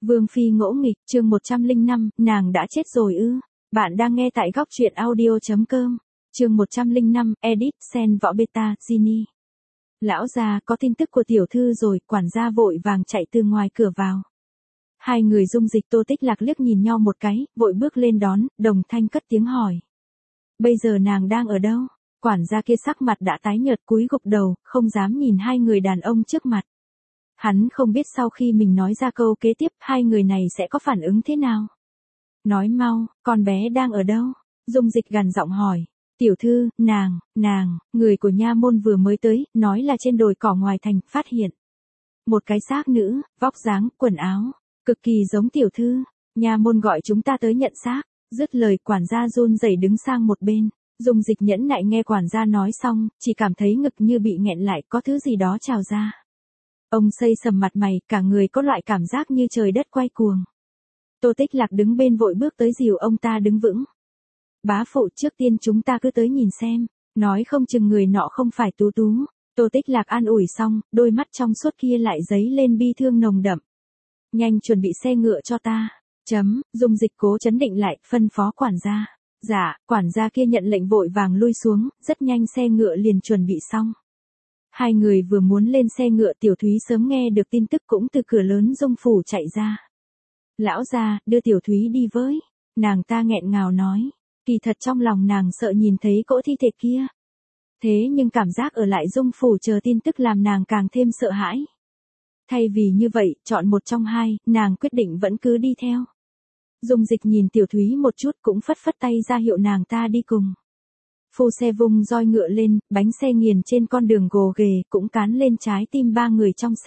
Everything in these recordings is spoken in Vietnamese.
Vương Phi ngỗ nghịch, chương 105, nàng đã chết rồi ư. Bạn đang nghe tại góc truyện audio.com. Chương 105, edit, sen võ beta, Ginny. Lão già, có tin tức của tiểu thư rồi, quản gia vội vàng chạy từ ngoài cửa vào. Hai người Dung Dịch Tô Tích Lạc liếc nhìn nhau một cái, vội bước lên đón, đồng thanh cất tiếng hỏi. Bây giờ nàng đang ở đâu? Quản gia kia sắc mặt đã tái nhợt cúi gục đầu, không dám nhìn hai người đàn ông trước mặt. Hắn không biết sau khi mình nói ra câu kế tiếp hai người này sẽ có phản ứng thế nào. Nói mau, con bé đang ở đâu? Dung Dịch gằn giọng hỏi. Tiểu thư, nàng, người của nha môn vừa mới tới, nói là trên đồi cỏ ngoài thành, phát hiện. Một cái xác nữ, vóc dáng, quần áo, cực kỳ giống tiểu thư. Nha môn gọi chúng ta tới nhận xác. Dứt lời quản gia run rẩy đứng sang một bên. Dung Dịch nhẫn nại nghe quản gia nói xong, chỉ cảm thấy ngực như bị nghẹn lại, có thứ gì đó trào ra. Ông xây sầm mặt mày, cả người có loại cảm giác như trời đất quay cuồng. Tô Tích Lạc đứng bên vội bước tới dìu ông ta đứng vững. Bá phụ, trước tiên chúng ta cứ tới nhìn xem, nói không chừng người nọ không phải Tú Tú. Tô Tích Lạc an ủi xong, đôi mắt trong suốt kia lại dấy lên bi thương nồng đậm. Nhanh chuẩn bị xe ngựa cho ta. Dung Dịch cố trấn định lại, phân phó quản gia. Dạ, quản gia kia nhận lệnh vội vàng lui xuống, rất nhanh xe ngựa liền chuẩn bị xong. Hai người vừa muốn lên xe ngựa, Tiểu Thúy sớm nghe được tin tức cũng từ cửa lớn Dung phủ chạy ra. Lão gia, đưa Tiểu Thúy đi với. Nàng ta nghẹn ngào nói. Kỳ thật trong lòng nàng sợ nhìn thấy cỗ thi thể kia. Thế nhưng cảm giác ở lại Dung phủ chờ tin tức làm nàng càng thêm sợ hãi. Thay vì như vậy, chọn một trong hai, nàng quyết định vẫn cứ đi theo. Dung Dịch nhìn Tiểu Thúy một chút cũng phất phất tay ra hiệu nàng ta đi cùng. Phu xe vung roi ngựa lên, bánh xe nghiền trên con đường gồ ghề, cũng cán lên trái tim ba người trong xe.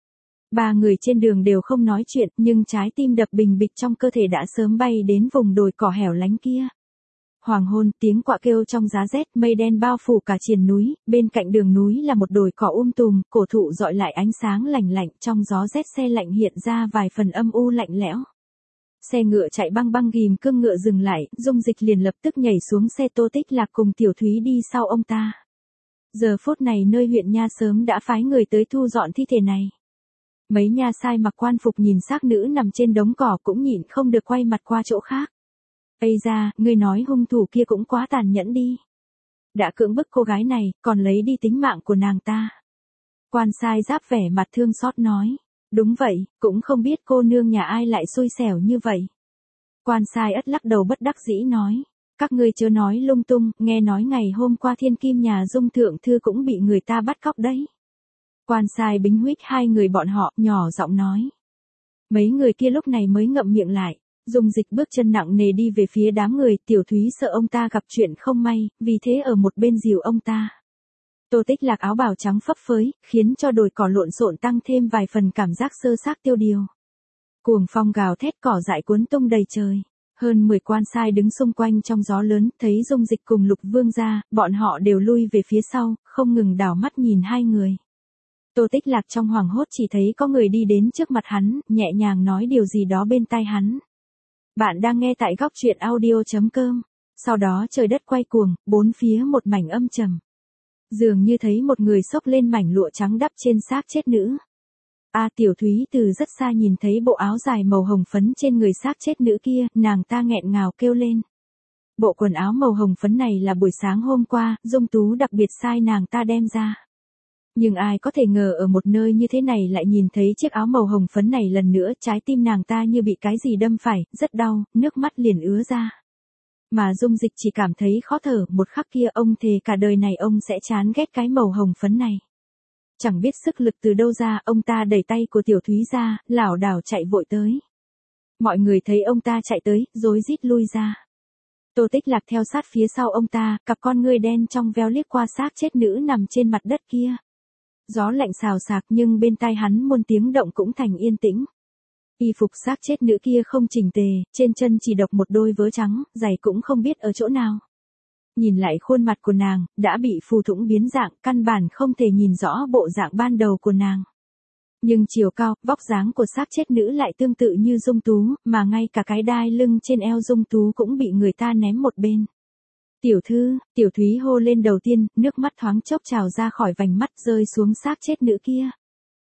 Ba người trên đường đều không nói chuyện, nhưng trái tim đập bình bịch trong cơ thể đã sớm bay đến vùng đồi cỏ hẻo lánh kia. Hoàng hôn, tiếng quạ kêu trong giá rét, mây đen bao phủ cả triền núi, bên cạnh đường núi là một đồi cỏ tùm, cổ thụ dọi lại ánh sáng lạnh lạnh, trong gió rét xe lạnh hiện ra vài phần âm u lạnh lẽo. Xe ngựa chạy băng băng ghim cương ngựa dừng lại, Dung Dịch liền lập tức nhảy xuống xe. Tô Tích Lạc cùng Tiểu Thúy đi sau ông ta. Giờ phút này nơi huyện nha sớm đã phái người tới thu dọn thi thể này. Mấy nha sai mặc quan phục nhìn xác nữ nằm trên đống cỏ cũng nhịn không được quay mặt qua chỗ khác. Ây da, ngươi nói hung thủ kia cũng quá tàn nhẫn đi. Đã cưỡng bức cô gái này, còn lấy đi tính mạng của nàng ta. Quan sai giáp vẻ mặt thương xót nói. Đúng vậy, cũng không biết cô nương nhà ai lại xui xẻo như vậy. Quan sai ất lắc đầu bất đắc dĩ nói. Các ngươi chớ nói lung tung, nghe nói ngày hôm qua thiên kim nhà Dung thượng thư cũng bị người ta bắt cóc đấy. Quan sai bính huých hai người bọn họ, nhỏ giọng nói. Mấy người kia lúc này mới ngậm miệng lại. Dung Dịch bước chân nặng nề đi về phía đám người. Tiểu Thúy sợ ông ta gặp chuyện không may, vì thế ở một bên dìu ông ta. Tô Tích Lạc áo bào trắng phấp phới, khiến cho đồi cỏ lộn xộn tăng thêm vài phần cảm giác sơ xác tiêu điều. Cuồng phong gào thét, cỏ dại cuốn tung đầy trời. Hơn 10 quan sai đứng xung quanh trong gió lớn, thấy Dung Dịch cùng Lục Vương ra, bọn họ đều lui về phía sau, không ngừng đảo mắt nhìn hai người. Tô Tích Lạc trong hoảng hốt chỉ thấy có người đi đến trước mặt hắn, nhẹ nhàng nói điều gì đó bên tai hắn. Bạn đang nghe tại góc truyện audio.com. Sau đó trời đất quay cuồng, bốn phía một mảnh âm trầm. Dường như thấy một người xốc lên mảnh lụa trắng đắp trên xác chết nữ. Tiểu Thúy từ rất xa nhìn thấy bộ áo dài màu hồng phấn trên người xác chết nữ kia, nàng ta nghẹn ngào kêu lên. Bộ quần áo màu hồng phấn này là buổi sáng hôm qua, Dung Tú đặc biệt sai nàng ta đem ra. Nhưng ai có thể ngờ ở một nơi như thế này lại nhìn thấy chiếc áo màu hồng phấn này lần nữa, trái tim nàng ta như bị cái gì đâm phải, rất đau, nước mắt liền ứa ra. Mà Dung Dịch chỉ cảm thấy khó thở, một khắc kia ông thề cả đời này ông sẽ chán ghét cái màu hồng phấn này. Chẳng biết sức lực từ đâu ra, ông ta đẩy tay của Tiểu Thúy ra, lảo đảo chạy vội tới. Mọi người thấy ông ta chạy tới, rối rít lui ra. Tô Tích Lạc theo sát phía sau ông ta, cặp con ngươi đen trong veo liếc qua xác chết nữ nằm trên mặt đất kia. Gió lạnh xào xạc nhưng bên tai hắn muôn tiếng động cũng thành yên tĩnh. Y phục xác chết nữ kia không chỉnh tề, trên chân chỉ độc một đôi vớ trắng, giày cũng không biết ở chỗ nào. Nhìn lại khuôn mặt của nàng, đã bị phù thủng biến dạng, căn bản không thể nhìn rõ bộ dạng ban đầu của nàng. Nhưng chiều cao, vóc dáng của xác chết nữ lại tương tự như Dung Tú, mà ngay cả cái đai lưng trên eo Dung Tú cũng bị người ta ném một bên. Tiểu thư, Tiểu Thúy hô lên đầu tiên, nước mắt thoáng chốc trào ra khỏi vành mắt rơi xuống xác chết nữ kia.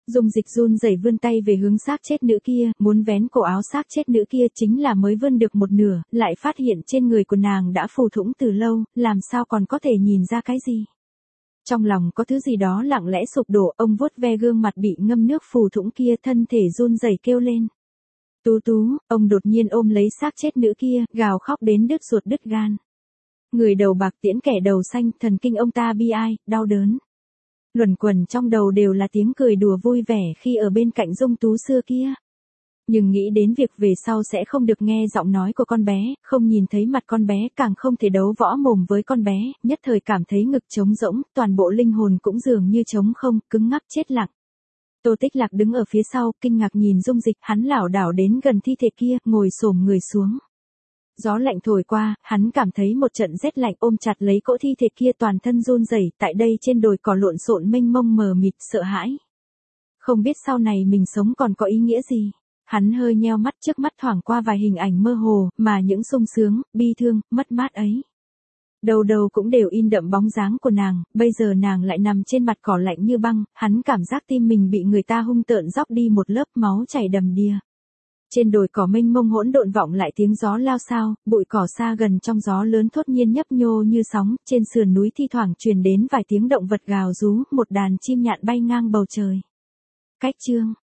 Dung Dịch run rẩy vươn tay về hướng xác chết nữ kia, muốn vén cổ áo xác chết nữ kia, chính là mới vươn được một nửa, lại phát hiện trên người của nàng đã phù thủng từ lâu, làm sao còn có thể nhìn ra cái gì. Trong lòng có thứ gì đó lặng lẽ sụp đổ, ông vuốt ve gương mặt bị ngâm nước phù thủng kia, thân thể run rẩy kêu lên. Tú Tú, ông đột nhiên ôm lấy xác chết nữ kia, gào khóc đến đứt ruột đứt gan. Người đầu bạc tiễn kẻ đầu xanh, thần kinh ông ta bi ai, đau đớn. Luẩn quẩn trong đầu đều là tiếng cười đùa vui vẻ khi ở bên cạnh Dung Tú xưa kia. Nhưng nghĩ đến việc về sau sẽ không được nghe giọng nói của con bé, không nhìn thấy mặt con bé, càng không thể đấu võ mồm với con bé, nhất thời cảm thấy ngực trống rỗng, toàn bộ linh hồn cũng dường như trống không, cứng ngắc chết lặng. Tô Tích Lạc đứng ở phía sau, kinh ngạc nhìn Dung Dịch, hắn lảo đảo đến gần thi thể kia, ngồi xổm người xuống. Gió lạnh thổi qua, hắn cảm thấy một trận rét lạnh, ôm chặt lấy cỗ thi thể kia, toàn thân run rẩy, tại đây trên đồi cỏ lộn xộn mênh mông mờ mịt, sợ hãi. Không biết sau này mình sống còn có ý nghĩa gì. Hắn hơi nheo mắt, trước mắt thoảng qua vài hình ảnh mơ hồ, mà những sung sướng, bi thương, mất mát ấy. Đầu đầu cũng đều in đậm bóng dáng của nàng, bây giờ nàng lại nằm trên mặt cỏ lạnh như băng, hắn cảm giác tim mình bị người ta hung tợn róc đi một lớp, máu chảy đầm đìa. Trên đồi cỏ mênh mông hỗn độn vọng lại tiếng gió lao xao, bụi cỏ xa gần trong gió lớn thốt nhiên nhấp nhô như sóng, trên sườn núi thi thoảng truyền đến vài tiếng động vật gào rú, một đàn chim nhạn bay ngang bầu trời. Cách chương